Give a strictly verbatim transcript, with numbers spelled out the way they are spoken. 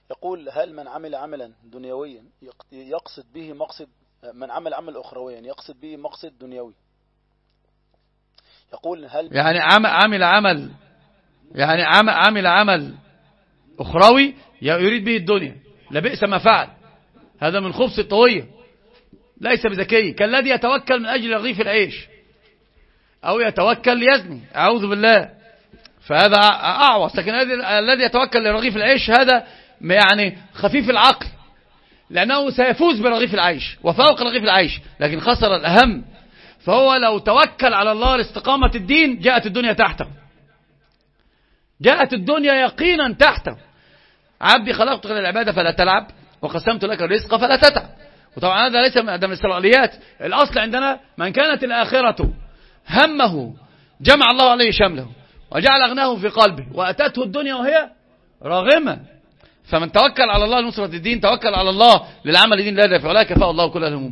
يقول هل من عمل عملا دنيويا يقصد به مقصد، من عمل عمل أخرويا يقصد به مقصد دنيوي؟ يقول هل يعني عمل عمل يعني عمل عمل أخروي يريد به الدنيا، لبئس ما فعل، هذا من خبث الطوية، ليس بذكي، كالذي يتوكل من أجل رغيف العيش أو يتوكل ليزني، أعوذ بالله، فهذا أعوص. لكن الذي يتوكل لرغيف العيش هذا يعني خفيف العقل، لأنه سيفوز برغيف العيش وفوق رغيف العيش، لكن خسر الأهم. فهو لو توكل على الله لاستقامة الدين جاءت الدنيا تحته، جاءت الدنيا يقينا تحته. عبدي خلقتك للعبادة فلا تلعب وقسمت لك الرزق فلا تتعب. وطبعا هذا ليس من الإسرائيليات، الأصل عندنا من كانت الآخرة همه جمع الله عليه شمله وجعل أغناه في قلبه وأتته الدنيا وهي راغمة. فمن توكل على الله لنصرة الدين توكل على الله للعمل دين لا دافع ولا كفاء الله كل الهموم.